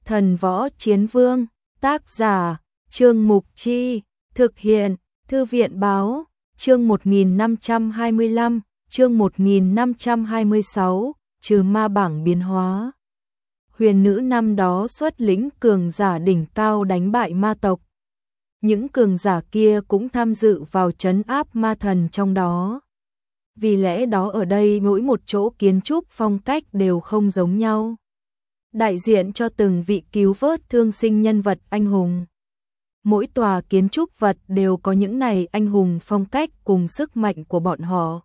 Thần Võ Chiến Vương, tác giả, Trương Mục Chi, thực hiện, Thư viện báo, chương 1525, chương 1526, trừ ma bảng biến hóa. Huyền nữ năm đó xuất lĩnh cường giả đỉnh cao đánh bại ma tộc. Những cường giả kia cũng tham dự vào trấn áp ma thần trong đó. Vì lẽ đó ở đây mỗi một chỗ kiến trúc phong cách đều không giống nhau, đại diện cho từng vị cứu vớt thương sinh nhân vật anh hùng. Mỗi tòa kiến trúc vật đều có những này anh hùng phong cách cùng sức mạnh của bọn họ.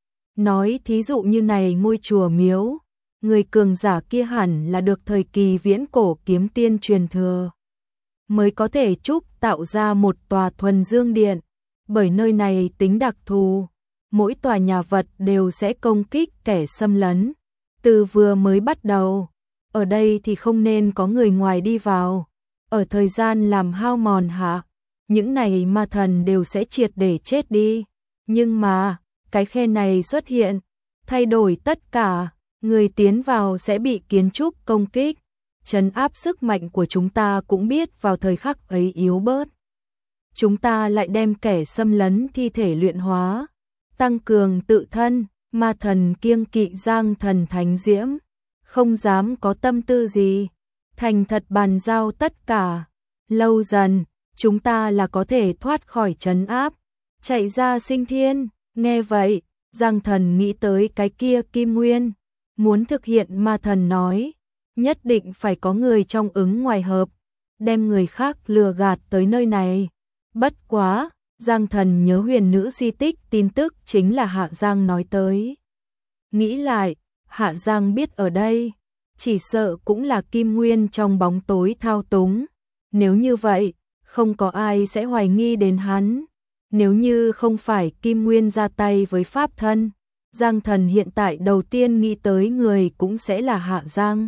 Nói thí dụ như này ngôi chùa miếu, người cường giả kia hẳn là được thời kỳ viễn cổ kiếm tiên truyền thừa, mới có thể tạo ra một tòa thuần dương điện, bởi nơi này tính đặc thù, mỗi tòa nhà vật đều sẽ công kích kẻ xâm lấn. Từ vừa mới bắt đầu, ở đây thì không nên có người ngoài đi vào. Ở thời gian làm hao mòn hạ, những này ma thần đều sẽ triệt để chết đi. Nhưng mà, cái khe này xuất hiện, thay đổi tất cả, người tiến vào sẽ bị kiến trúc công kích. Trấn áp sức mạnh của chúng ta cũng biết vào thời khắc ấy yếu bớt. Chúng ta lại đem kẻ xâm lấn thi thể luyện hóa, tăng cường tự thân, ma thần kiêng kỵ Giang Thần Thánh Diễm, không dám có tâm tư gì, thành thật bàn giao tất cả. Lâu dần, chúng ta là có thể thoát khỏi trấn áp, chạy ra sinh thiên. Nghe vậy, Giang Thần nghĩ tới cái kia Kim Nguyên, muốn thực hiện ma thần nói, nhất định phải có người trong ứng ngoài hợp, đem người khác lừa gạt tới nơi này. Bất quá, Giang Thần nhớ huyền nữ di tích tin tức chính là Hạ Giang nói tới. Nghĩ lại, Hạ Giang biết ở đây, chỉ sợ cũng là Kim Nguyên trong bóng tối thao túng. Nếu như vậy, không có ai sẽ hoài nghi đến hắn. Nếu như không phải Kim Nguyên ra tay với pháp thân, Giang Thần hiện tại đầu tiên nghĩ tới người cũng sẽ là Hạ Giang.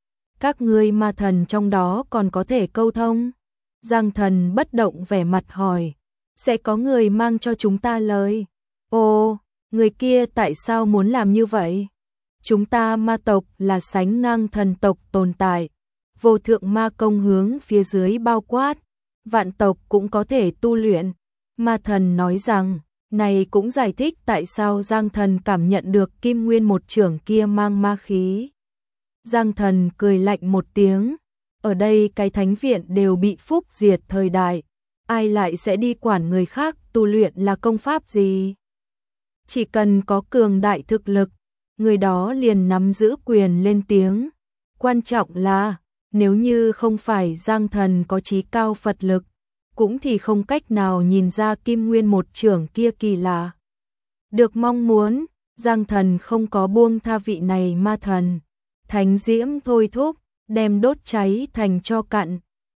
Các ngươi ma thần trong đó còn có thể câu thông? Giang Thần bất động vẻ mặt hỏi. Sẽ có người mang cho chúng ta lời. Ồ, người kia tại sao muốn làm như vậy? Chúng ta ma tộc là sánh ngang thần tộc tồn tại. Vô thượng ma công hướng phía dưới bao quát. Vạn tộc cũng có thể tu luyện. Ma thần nói rằng, này cũng giải thích tại sao Giang Thần cảm nhận được Kim Nguyên một chưởng kia mang ma khí. Giang Thần cười lạnh một tiếng. Ở đây cái thánh viện đều bị phúc diệt thời đại. Ai lại sẽ đi quản người khác tu luyện là công pháp gì? Chỉ cần có cường đại thực lực, người đó liền nắm giữ quyền lên tiếng. Quan trọng là, nếu như không phải Giang Thần có chí cao Phật lực, cũng thì không cách nào nhìn ra Kim Nguyên một chưởng kia kỳ lạ. Được mong muốn, Giang Thần không có buông tha vị này ma thần. Thánh diễm thôi thúc, đem đốt cháy thành tro cặn.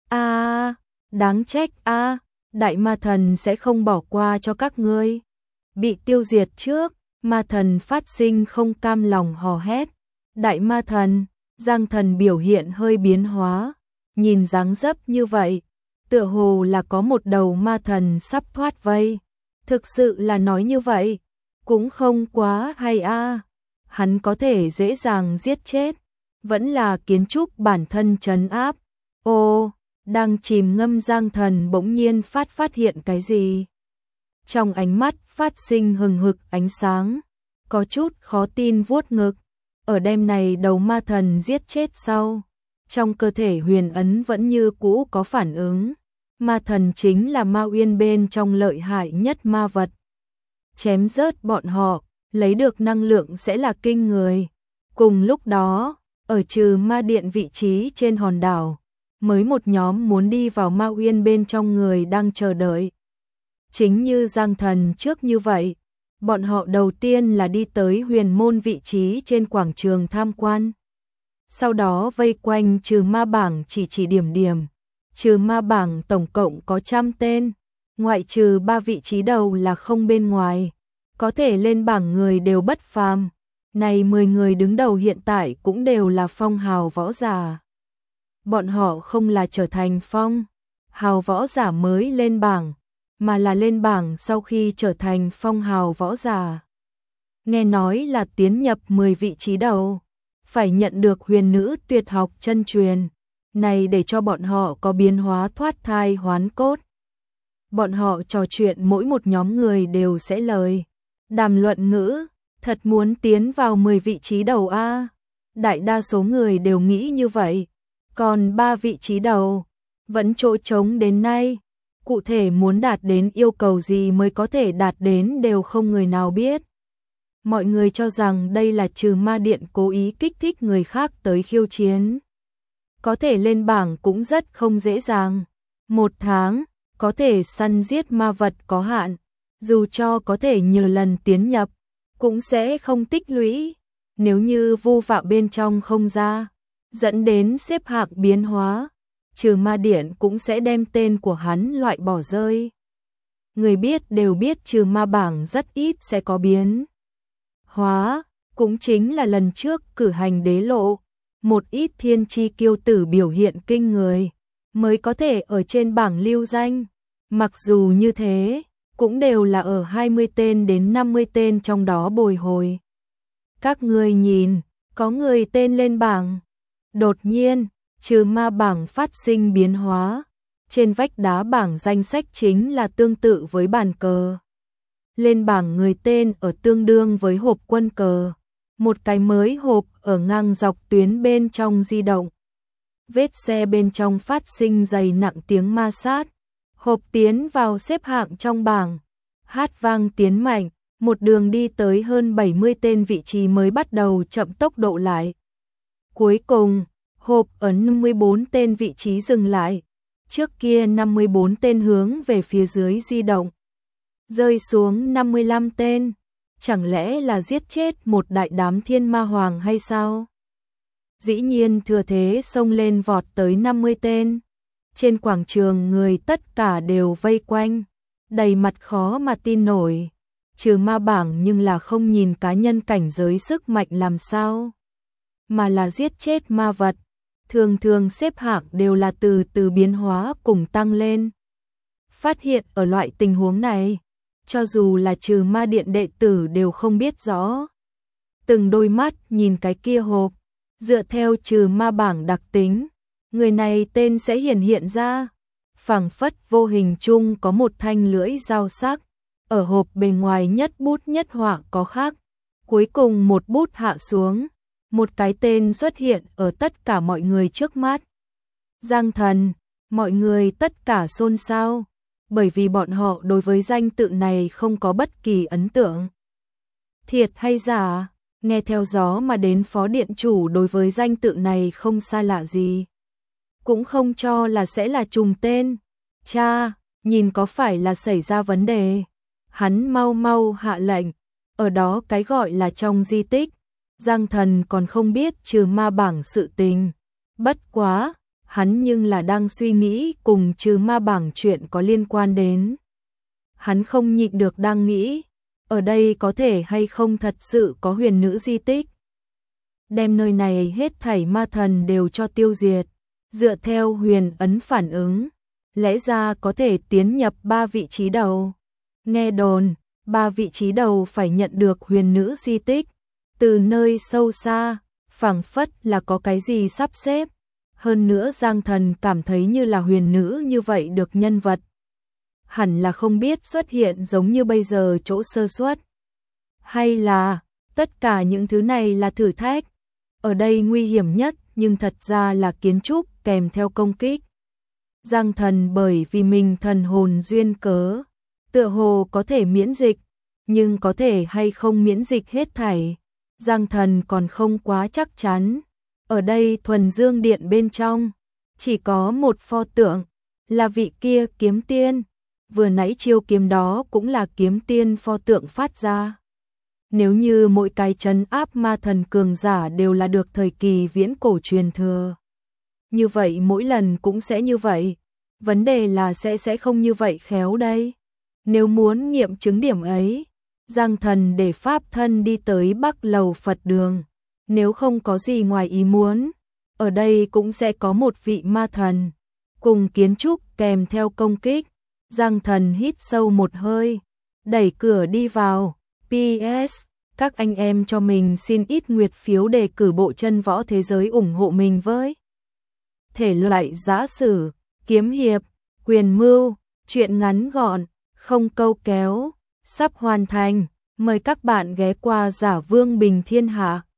Đáng trách đại ma thần sẽ không bỏ qua cho các ngươi. Bị tiêu diệt trước, ma thần phát sinh không cam lòng hò hét. Đại ma thần, Giang Thần biểu hiện hơi biến hóa, nhìn dáng dấp như vậy, tựa hồ là có một đầu ma thần sắp thoát vây. Thực sự là nói như vậy, cũng không quá hay Hắn có thể dễ dàng giết chết, vẫn là kiến trúc bản thân trấn áp. Đang chìm ngâm Giang Thần bỗng nhiên phát hiện cái gì. Trong ánh mắt phát sinh hừng hực ánh sáng, có chút khó tin vuốt ngực. Ở đêm này đầu ma thần giết chết sau, trong cơ thể huyền ấn vẫn như cũ có phản ứng. Ma thần chính là ma uyên bên trong lợi hại nhất ma vật. Chém rớt bọn họ, lấy được năng lượng sẽ là kinh người. Cùng lúc đó, ở trừ ma điện vị trí trên hòn đảo, mới một nhóm muốn đi vào ma uyên bên trong người đang chờ đợi. Chính như Giang Thần trước như vậy, bọn họ đầu tiên là đi tới huyền môn vị trí trên quảng trường tham quan. Sau đó vây quanh trừ ma bảng chỉ điểm. Trừ ma bảng tổng cộng có 100 tên, ngoại trừ 3 vị trí đầu là không bên ngoài. Có thể lên bảng người đều bất phàm. Này 10 người đứng đầu hiện tại cũng đều là phong hào võ giả. Bọn họ không là trở thành phong hào võ giả mới lên bảng, mà là lên bảng sau khi trở thành phong hào võ giả. Nghe nói là tiến nhập 10 vị trí đầu, phải nhận được huyền nữ tuyệt học chân truyền. này để cho bọn họ có biến hóa thoát thai hoán cốt. Bọn họ trò chuyện mỗi một nhóm người đều sẽ lời đàm luận ngữ, thật muốn tiến vào 10 vị trí đầu a. Đại đa số người đều nghĩ như vậy, còn 3 vị trí đầu vẫn chỗ trống đến nay. Cụ thể muốn đạt đến yêu cầu gì mới có thể đạt đến đều không người nào biết. Mọi người cho rằng đây là Trừ Ma Điện cố ý kích thích người khác tới khiêu chiến. Có thể lên bảng cũng rất không dễ dàng. 1 tháng, có thể săn giết ma vật có hạn. Dù cho có thể nhiều lần tiến nhập, cũng sẽ không tích lũy. Nếu như vu vạ bên trong không ra, dẫn đến xếp hạng biến hóa, Trừ Ma Điện cũng sẽ đem tên của hắn loại bỏ rơi. Người biết đều biết Trừ Ma bảng rất ít sẽ có biến hóa, cũng chính là lần trước cử hành đế lộ, một ít thiên chi kiêu tử biểu hiện kinh người, mới có thể ở trên bảng lưu danh. Mặc dù như thế, cũng đều là ở 20 tên đến 50 tên trong đó bồi hồi. Các người nhìn, có người tên lên bảng. Đột nhiên, Trừ Ma bảng phát sinh biến hóa. Trên vách đá bảng danh sách chính là tương tự với bàn cờ. Lên bảng người tên ở tương đương với hộp quân cờ. Một cái mới hộp ở ngang dọc tuyến bên trong di động. Vết xe bên trong phát sinh dày nặng tiếng ma sát. Hộp tiến vào xếp hạng trong bảng. Hát vang tiến mạnh, một đường đi tới hơn 70 tên vị trí mới bắt đầu chậm tốc độ lại. Cuối cùng, hộp ở 54 tên vị trí dừng lại. Trước kia 54 tên hướng về phía dưới di động. Rơi xuống 55 tên. Chẳng lẽ là giết chết một đại đám thiên ma hoàng hay sao? Dĩ nhiên thừa thế xông lên vọt tới 50 tên. Trên quảng trường người tất cả đều vây quanh, đầy mặt khó mà tin nổi. Trừ Ma bảng nhưng là không nhìn cá nhân cảnh giới sức mạnh làm sao, mà là giết chết ma vật. Thường thường xếp hạng đều là từ từ biến hóa cùng tăng lên. Phát hiện ở loại tình huống này, cho dù là Trừ Ma Điện đệ tử đều không biết rõ. Từng đôi mắt nhìn cái kia hộp, dựa theo Trừ Ma bảng đặc tính, người này tên sẽ hiển hiện ra. Phảng phất vô hình chung có một thanh lưỡi dao sắc, ở hộp bề ngoài nhất bút nhất họa có khác. Cuối cùng một bút hạ xuống, một cái tên xuất hiện ở tất cả mọi người trước mắt. Giang Thần, mọi người tất cả xôn xao, bởi vì bọn họ đối với danh tự này không có bất kỳ ấn tượng. Thiệt hay giả, nghe theo gió mà đến phó điện chủ đối với danh tự này không xa lạ gì. Cũng không cho là sẽ là trùng tên. Cha, nhìn có phải là xảy ra vấn đề. Hắn mau mau hạ lệnh. Ở đó cái gọi là trong di tích, Giang Thần còn không biết Trừ Ma bảng sự tình. Bất quá, hắn nhưng là đang suy nghĩ cùng Trừ Ma bảng chuyện có liên quan đến. Hắn không nhịn được đang nghĩ, ở đây có thể hay không thật sự có huyền nữ di tích. Đem nơi này hết thảy ma thần đều cho tiêu diệt. Dựa theo huyền ấn phản ứng, lẽ ra có thể tiến nhập 3 vị trí đầu. Nghe đồn, 3 vị trí đầu phải nhận được huyền nữ di tích. Từ nơi sâu xa, phảng phất là có cái gì sắp xếp. Hơn nữa Giang Thần cảm thấy như là huyền nữ như vậy được nhân vật. Hẳn là không biết xuất hiện giống như bây giờ chỗ sơ suất. Hay là, tất cả những thứ này là thử thách. Ở đây nguy hiểm nhất nhưng thật ra là kiến trúc kèm theo công kích. Giang Thần bởi vì mình thần hồn duyên cớ, tựa hồ có thể miễn dịch, nhưng có thể hay không miễn dịch hết thảy. Giang Thần còn không quá chắc chắn. Ở đây thuần dương điện bên trong, chỉ có một pho tượng, là vị kia kiếm tiên. Vừa nãy chiêu kiếm đó cũng là kiếm tiên pho tượng phát ra. Nếu như mỗi cái trấn áp ma thần cường giả đều là được thời kỳ viễn cổ truyền thừa, như vậy mỗi lần cũng sẽ như vậy. Vấn đề là sẽ không như vậy khéo đây. Nếu muốn nghiệm chứng điểm ấy, Giang Thần để pháp thân đi tới Bắc Lầu Phật Đường. Nếu không có gì ngoài ý muốn, ở đây cũng sẽ có một vị ma thần, cùng kiến trúc kèm theo công kích. Giang Thần hít sâu một hơi, đẩy cửa đi vào. PS, các anh em cho mình xin ít nguyệt phiếu để cử bộ chân võ thế giới ủng hộ mình với. thể loại giã sử, kiếm hiệp, quyền mưu, truyện ngắn gọn, không câu kéo, sắp hoàn thành. Mời các bạn ghé qua Giả Vương Bình Thiên Hạ.